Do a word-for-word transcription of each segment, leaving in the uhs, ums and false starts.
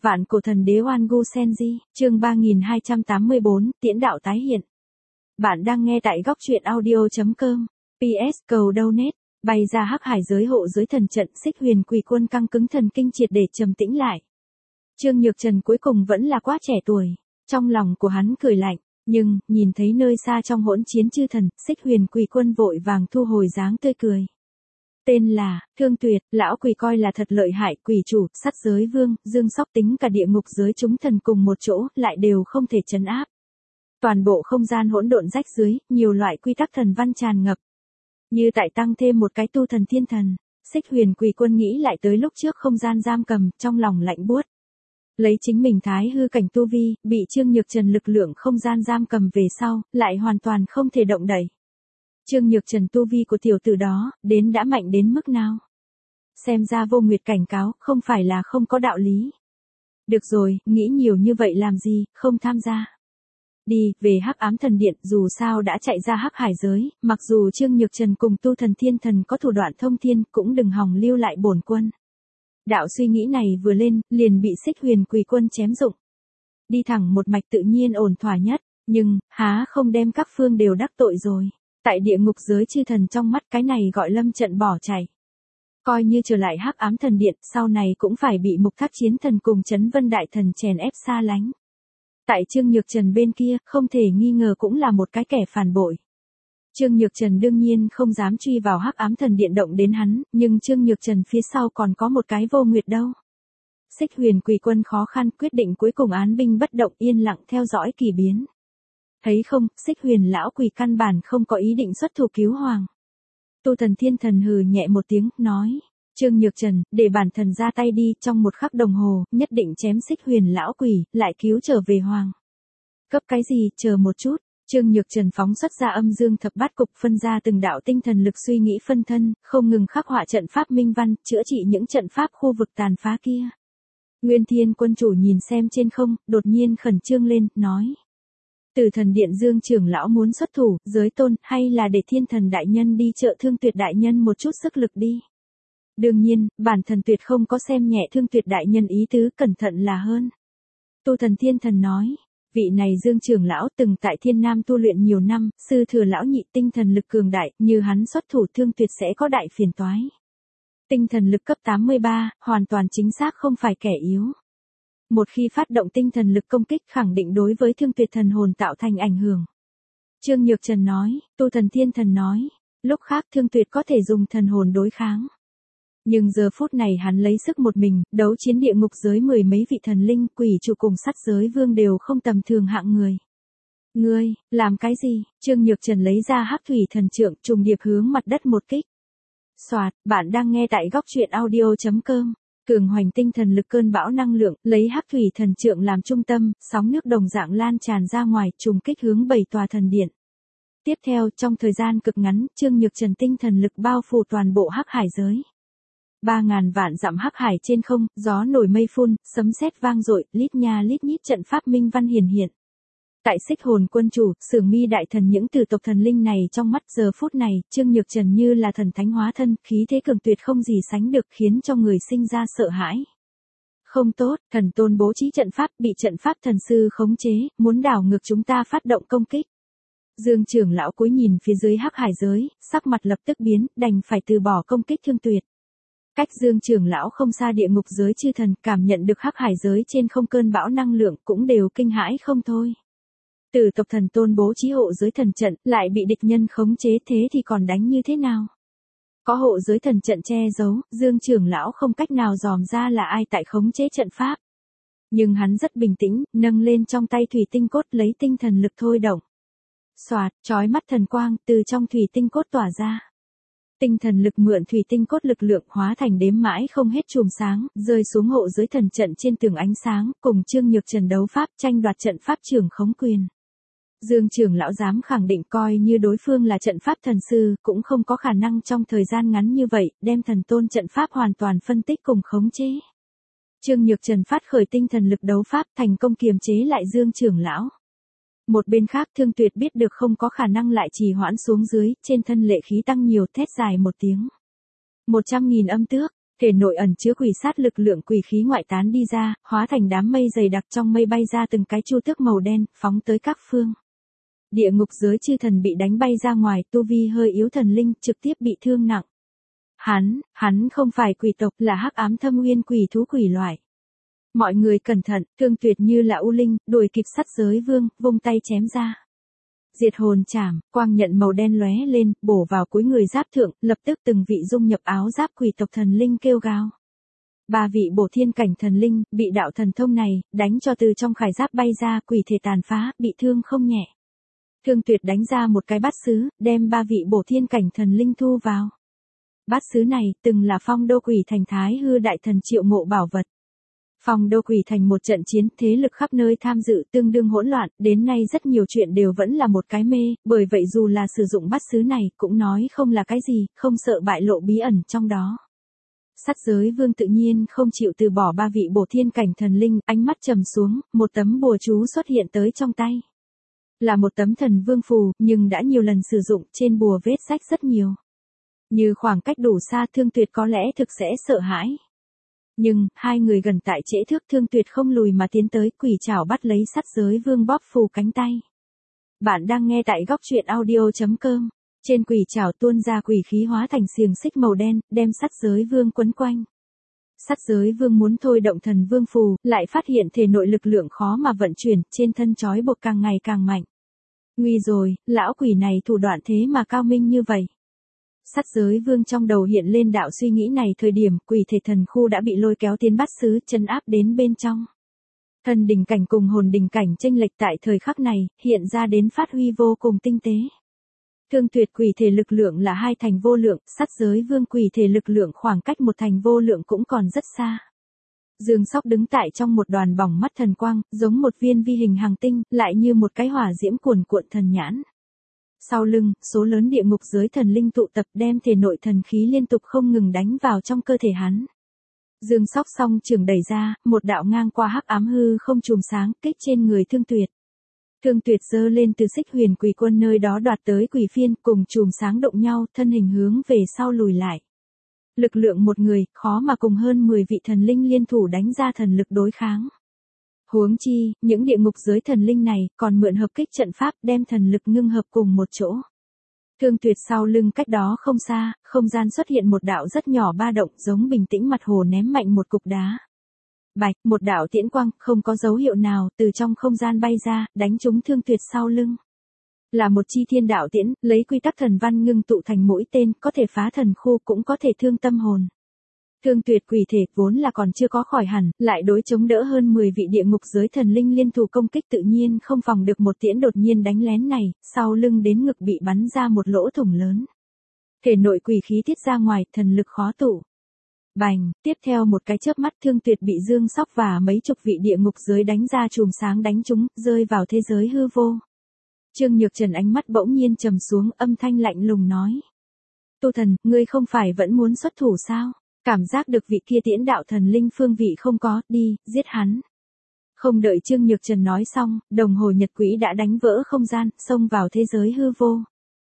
Vạn cổ thần đế Oan Gu Senji, chương ba nghìn hai trăm tám mươi bốn, tiễn đạo tái hiện. Bạn đang nghe tại góc truyện audio chấm com. pê ét cầu donate, bày ra hắc hải giới hộ giới thần trận, Xích Huyền Quỷ Quân căng cứng thần kinh triệt để trầm tĩnh lại. Trương Nhược Trần cuối cùng vẫn là quá trẻ tuổi, trong lòng của hắn cười lạnh, nhưng nhìn thấy nơi xa trong hỗn chiến chư thần, Xích Huyền Quỷ Quân vội vàng thu hồi dáng tươi cười. Tên là Thương Tuyệt, lão quỷ coi là thật lợi hại, quỷ chủ, Sắt Giới Vương, Dương Sóc tính cả địa ngục giới chúng thần cùng một chỗ, lại đều không thể trấn áp. Toàn bộ không gian hỗn độn rách dưới, nhiều loại quy tắc thần văn tràn ngập. Như tại tăng thêm một cái tu thần thiên thần, Xích Huyền Quỷ Quân nghĩ lại tới lúc trước không gian giam cầm, trong lòng lạnh buốt. Lấy chính mình thái hư cảnh tu vi, bị Trương Nhược Trần lực lượng không gian giam cầm về sau, lại hoàn toàn không thể động đậy. Trương Nhược Trần tu vi của tiểu tử đó, đến đã mạnh đến mức nào? Xem ra Vô Nguyệt cảnh cáo, không phải là không có đạo lý. Được rồi, nghĩ nhiều như vậy làm gì, không tham gia. Đi, về Hắc Ám Thần Điện, dù sao đã chạy ra hắc hải giới, mặc dù Trương Nhược Trần cùng tu thần thiên thần có thủ đoạn thông thiên, cũng đừng hòng lưu lại bổn quân. Đạo suy nghĩ này vừa lên, liền bị Xích Huyền Quỷ Quân chém dụng. Đi thẳng một mạch tự nhiên ổn thỏa nhất, nhưng, há không đem các phương đều đắc tội rồi. Tại địa ngục giới chư thần trong mắt cái này gọi lâm trận bỏ chạy. Coi như trở lại Hắc Ám Thần Điện, sau này cũng phải bị Mục Thác Chiến Thần cùng Chấn Vân Đại Thần chèn ép xa lánh. Tại Trương Nhược Trần bên kia, không thể nghi ngờ cũng là một cái kẻ phản bội. Trương Nhược Trần đương nhiên không dám truy vào Hắc Ám Thần Điện động đến hắn, nhưng Trương Nhược Trần phía sau còn có một cái Vô Nguyệt đâu. Xích Huyền Quỷ Quân khó khăn quyết định cuối cùng án binh bất động, yên lặng theo dõi kỳ biến. Thấy không, Xích Huyền lão quỷ căn bản không có ý định xuất thủ cứu hoàng. Tu thần thiên thần hừ nhẹ một tiếng, nói, Trương Nhược Trần, để bản thần ra tay đi, trong một khắc đồng hồ, nhất định chém Xích Huyền lão quỷ, lại cứu trở về hoàng. Cấp cái gì, chờ một chút. Trương Nhược Trần phóng xuất ra âm dương thập bát cục, phân ra từng đạo tinh thần lực suy nghĩ phân thân, không ngừng khắc họa trận pháp minh văn, chữa trị những trận pháp khu vực tàn phá kia. Nguyên Thiên Quân chủ nhìn xem trên không, đột nhiên khẩn trương lên, nói. Từ thần điện Dương trưởng lão muốn xuất thủ, giới tôn, hay là để thiên thần đại nhân đi trợ Thương Tuyệt đại nhân một chút sức lực đi. Đương nhiên, bản thần tuyệt không có xem nhẹ Thương Tuyệt đại nhân ý tứ, cẩn thận là hơn. Tu thần thiên thần nói, vị này Dương trưởng lão từng tại Thiên Nam tu luyện nhiều năm, sư thừa lão nhị tinh thần lực cường đại, như hắn xuất thủ Thương Tuyệt sẽ có đại phiền toái. Tinh thần lực cấp tám mươi ba, hoàn toàn chính xác không phải kẻ yếu. Một khi phát động tinh thần lực công kích khẳng định đối với Thương Tuyệt thần hồn tạo thành ảnh hưởng. Trương Nhược Trần nói, tu thần thiên thần nói, lúc khác Thương Tuyệt có thể dùng thần hồn đối kháng. Nhưng giờ phút này hắn lấy sức một mình, đấu chiến địa ngục giới mười mấy vị thần linh, quỷ chủ cùng Sắt Giới Vương đều không tầm thường hạng người. Ngươi, làm cái gì? Trương Nhược Trần lấy ra Hắc Thủy Thần Trượng, trùng điệp hướng mặt đất một kích. Soạt, bạn đang nghe tại góc truyện audio chấm com. Cường hoành tinh thần lực cơn bão năng lượng, lấy Hắc Thủy Thần Trượng làm trung tâm, sóng nước đồng dạng lan tràn ra ngoài, trùng kích hướng bảy tòa thần điện. Tiếp theo, trong thời gian cực ngắn, Trương Nhược Trần tinh thần lực bao phủ toàn bộ hắc hải giới. Ba ngàn vạn dặm hắc hải trên không, gió nổi mây phun, sấm sét vang dội, lít nha lít nhít trận pháp minh văn hiển hiện. Tại Xích Hồn Quân chủ, Xưởng Mi đại thần những tử tộc thần linh này trong mắt giờ phút này, Trương Nhược Trần như là thần thánh hóa thân, khí thế cường tuyệt không gì sánh được, khiến cho người sinh ra sợ hãi. Không tốt, thần tôn bố trí trận pháp, bị trận pháp thần sư khống chế, muốn đảo ngược chúng ta phát động công kích. Dương trưởng lão cúi nhìn phía dưới hắc hải giới, sắc mặt lập tức biến, đành phải từ bỏ công kích Thương Tuyệt. Cách Dương trưởng lão không xa địa ngục giới chư thần, cảm nhận được hắc hải giới trên không cơn bão năng lượng, cũng đều kinh hãi không thôi. Tử tộc thần tôn bố trí hộ giới thần trận, lại bị địch nhân khống chế, thế thì còn đánh như thế nào? Có hộ giới thần trận che giấu, Dương trưởng lão không cách nào dòm ra là ai tại khống chế trận pháp. Nhưng hắn rất bình tĩnh, nâng lên trong tay thủy tinh cốt, lấy tinh thần lực thôi động. Soạt, chói mắt thần quang từ trong thủy tinh cốt tỏa ra. Tinh thần lực mượn thủy tinh cốt lực lượng hóa thành đếm mãi không hết chùm sáng, rơi xuống hộ giới thần trận trên tường ánh sáng, cùng Trương Nhược Trần đấu pháp, tranh đoạt trận pháp trưởng khống quyền. Dương trưởng lão dám khẳng định coi như đối phương là trận pháp thần sư, cũng không có khả năng trong thời gian ngắn như vậy, đem thần tôn trận pháp hoàn toàn phân tích cùng khống chế. Trương Nhược Trần phát khởi tinh thần lực đấu pháp, thành công kiềm chế lại Dương trưởng lão. Một bên khác Thương Tuyệt biết được không có khả năng lại trì hoãn xuống dưới, trên thân lệ khí tăng nhiều, thét dài một tiếng. Một trăm nghìn âm tước, Thể nội ẩn chứa quỷ sát lực lượng quỷ khí ngoại tán đi ra, hóa thành đám mây dày đặc trong mây bay ra từng cái chu tước màu đen, phóng tới các phương. Địa ngục giới chư thần bị đánh bay ra ngoài, tu vi hơi yếu thần linh trực tiếp bị thương nặng. Hắn, hắn không phải quỷ tộc, là hắc ám thâm nguyên quỷ thú quỷ loại. Mọi người cẩn thận, Thương Tuyệt như là u linh, đuổi kịp Sắt Giới Vương, vung tay chém ra. Diệt hồn chảm, quang nhận màu đen lóe lên, bổ vào cuối người giáp thượng, lập tức từng vị dung nhập áo giáp quỷ tộc thần linh kêu gào. Ba vị bổ thiên cảnh thần linh, bị đạo thần thông này, đánh cho từ trong khải giáp bay ra, quỷ thể tàn phá, bị thương không nhẹ. Thương Tuyệt đánh ra một cái bát sứ, đem ba vị bổ thiên cảnh thần linh thu vào. Bát sứ này, từng là phong đô quỷ thành thái hư đại thần triệu mộ bảo vật. Phong đô quỷ thành một trận chiến, thế lực khắp nơi tham dự tương đương hỗn loạn, đến nay rất nhiều chuyện đều vẫn là một cái mê, bởi vậy dù là sử dụng bát sứ này, cũng nói không là cái gì, không sợ bại lộ bí ẩn trong đó. Sắt Giới Vương tự nhiên không chịu từ bỏ ba vị bổ thiên cảnh thần linh, ánh mắt trầm xuống, một tấm bùa chú xuất hiện tới trong tay. Là một tấm thần vương phù, nhưng đã nhiều lần sử dụng, trên bùa vết rách rất nhiều. Như khoảng cách đủ xa, Thương Tuyệt có lẽ thực sẽ sợ hãi. Nhưng, hai người gần tại trễ thước, Thương Tuyệt không lùi mà tiến tới, quỷ trảo bắt lấy Sắt Giới Vương bóp phù cánh tay. Bạn đang nghe tại góc truyện audio chấm com. Trên quỷ trảo tuôn ra quỷ khí hóa thành xiềng xích màu đen, đem Sắt Giới Vương quấn quanh. Sắt Giới Vương muốn thôi động thần vương phù, lại phát hiện thể nội lực lượng khó mà vận chuyển, trên thân trói buộc càng ngày càng mạnh. Nguy rồi, lão quỷ này thủ đoạn thế mà cao minh như vậy. Sắt Giới Vương trong đầu hiện lên đạo suy nghĩ này, thời điểm quỷ thể thần khu đã bị lôi kéo tiến bát sứ, chân áp đến bên trong. Thần đỉnh cảnh cùng hồn đỉnh cảnh chênh lệch tại thời khắc này, hiện ra đến phát huy vô cùng tinh tế. Thương Tuyệt quỷ thể lực lượng là hai thành vô lượng, Sắt Giới Vương quỷ thể lực lượng khoảng cách một thành vô lượng cũng còn rất xa. Dương Sóc đứng tại trong một đoàn bỏng mắt thần quang, giống một viên vi hình hành tinh, lại như một cái hỏa diễm cuồn cuộn thần nhãn. Sau lưng, số lớn địa ngục giới thần linh tụ tập đem thể nội thần khí liên tục không ngừng đánh vào trong cơ thể hắn. Dương Sóc song trường đẩy ra, một đạo ngang qua hắc ám hư không chùm sáng, kích trên người Thương Tuyệt. Thương Tuyệt giơ lên từ xích huyền quỷ quân nơi đó đoạt tới quỷ phiên, cùng chùm sáng động nhau, thân hình hướng về sau lùi lại. Lực lượng một người, khó mà cùng hơn mười vị thần linh liên thủ đánh ra thần lực đối kháng. Huống chi, những địa ngục giới thần linh này, còn mượn hợp kích trận pháp đem thần lực ngưng hợp cùng một chỗ. Thương Tuyệt sau lưng cách đó không xa, không gian xuất hiện một đạo rất nhỏ ba động, giống bình tĩnh mặt hồ ném mạnh một cục đá. Bạch, một đạo tiễn quang, không có dấu hiệu nào, từ trong không gian bay ra, đánh trúng Thương Tuyệt sau lưng. Là một chi thiên đạo tiễn, lấy quy tắc thần văn ngưng tụ thành mũi tên, có thể phá thần khu cũng có thể thương tâm hồn. Thương Tuyệt quỷ thể vốn là còn chưa có khỏi hẳn, lại đối chống đỡ hơn mười vị địa ngục giới thần linh liên thủ công kích, tự nhiên không phòng được một tiễn đột nhiên đánh lén này, sau lưng đến ngực bị bắn ra một lỗ thủng lớn. Thể nội quỷ khí tiết ra ngoài, thần lực khó tụ. Bành, tiếp theo một cái chớp mắt, Thương Tuyệt bị Dương Sóc và mấy chục vị địa ngục giới đánh ra chùm sáng đánh trúng, rơi vào thế giới hư vô. Trương Nhược Trần ánh mắt bỗng nhiên trầm xuống, âm thanh lạnh lùng nói. Tu thần, ngươi không phải vẫn muốn xuất thủ sao? Cảm giác được vị kia tiễn đạo thần linh phương vị không có, đi, giết hắn. Không đợi Trương Nhược Trần nói xong, đồng hồ nhật quỹ đã đánh vỡ không gian, xông vào thế giới hư vô.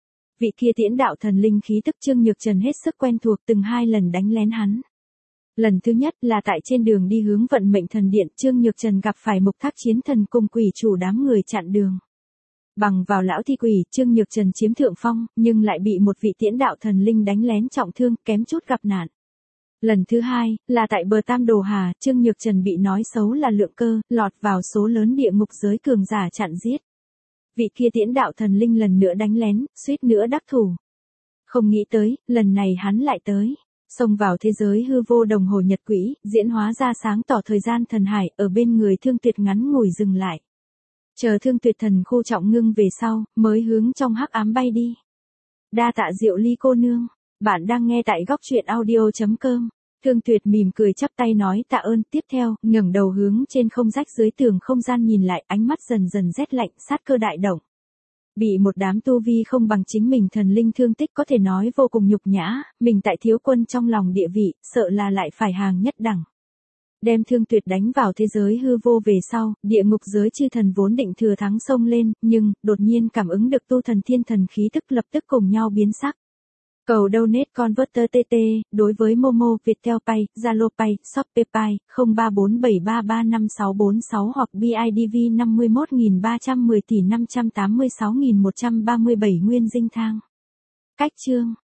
Vị kia tiễn đạo thần linh khí tức Trương Nhược Trần hết sức quen thuộc, từng hai lần đánh lén hắn. Lần thứ nhất là tại trên đường đi hướng vận mệnh thần điện, Trương Nhược Trần gặp phải Mục Thác chiến thần cùng quỷ chủ đám người chặn đường. Bằng vào lão thi quỷ, Trương Nhược Trần chiếm thượng phong, nhưng lại bị một vị tiễn đạo thần linh đánh lén trọng thương, kém chút gặp nạn. Lần thứ hai, là tại bờ Tam Đồ Hà, Trương Nhược Trần bị nói xấu là lượng cơ, lọt vào số lớn địa ngục giới cường giả chặn giết. Vị kia tiễn đạo thần linh lần nữa đánh lén, suýt nữa đắc thủ. Không nghĩ tới, lần này hắn lại tới. Xông vào thế giới hư vô đồng hồ nhật quỹ, diễn hóa ra sáng tỏ thời gian thần hải, ở bên người Thương Tuyệt ngắn ngủi dừng lại. Chờ Thương Tuyệt thần khu trọng ngưng về sau, mới hướng trong hắc ám bay đi. Đa tạ Diệu Ly cô nương. Bạn đang nghe tại góc truyện audio chấm com. Thương Tuyệt mỉm cười chắp tay nói tạ ơn, tiếp theo, ngẩng đầu hướng trên không rách dưới tường không gian nhìn lại, ánh mắt dần dần rét lạnh, sát cơ đại động. Bị một đám tu vi không bằng chính mình thần linh thương tích có thể nói vô cùng nhục nhã, mình tại thiếu quân trong lòng địa vị, sợ là lại phải hàng nhất đẳng. Đem Thương Tuyệt đánh vào thế giới hư vô về sau, địa ngục giới chư thần vốn định thừa thắng xông lên, nhưng, đột nhiên cảm ứng được tu thần thiên thần khí tức lập tức cùng nhau biến sắc. Cầu donate converter tê tê, đối với Momo, Viettel Pay, Zalo Pay, Shopee Pay, không ba bốn bảy ba ba năm sáu bốn sáu hoặc bê i đê vê năm mươi mốt nghìn ba trăm mười tỷ năm trăm tám mươi sáu nghìn một trăm ba mươi bảy Nguyên Dinh Thang. Cách chương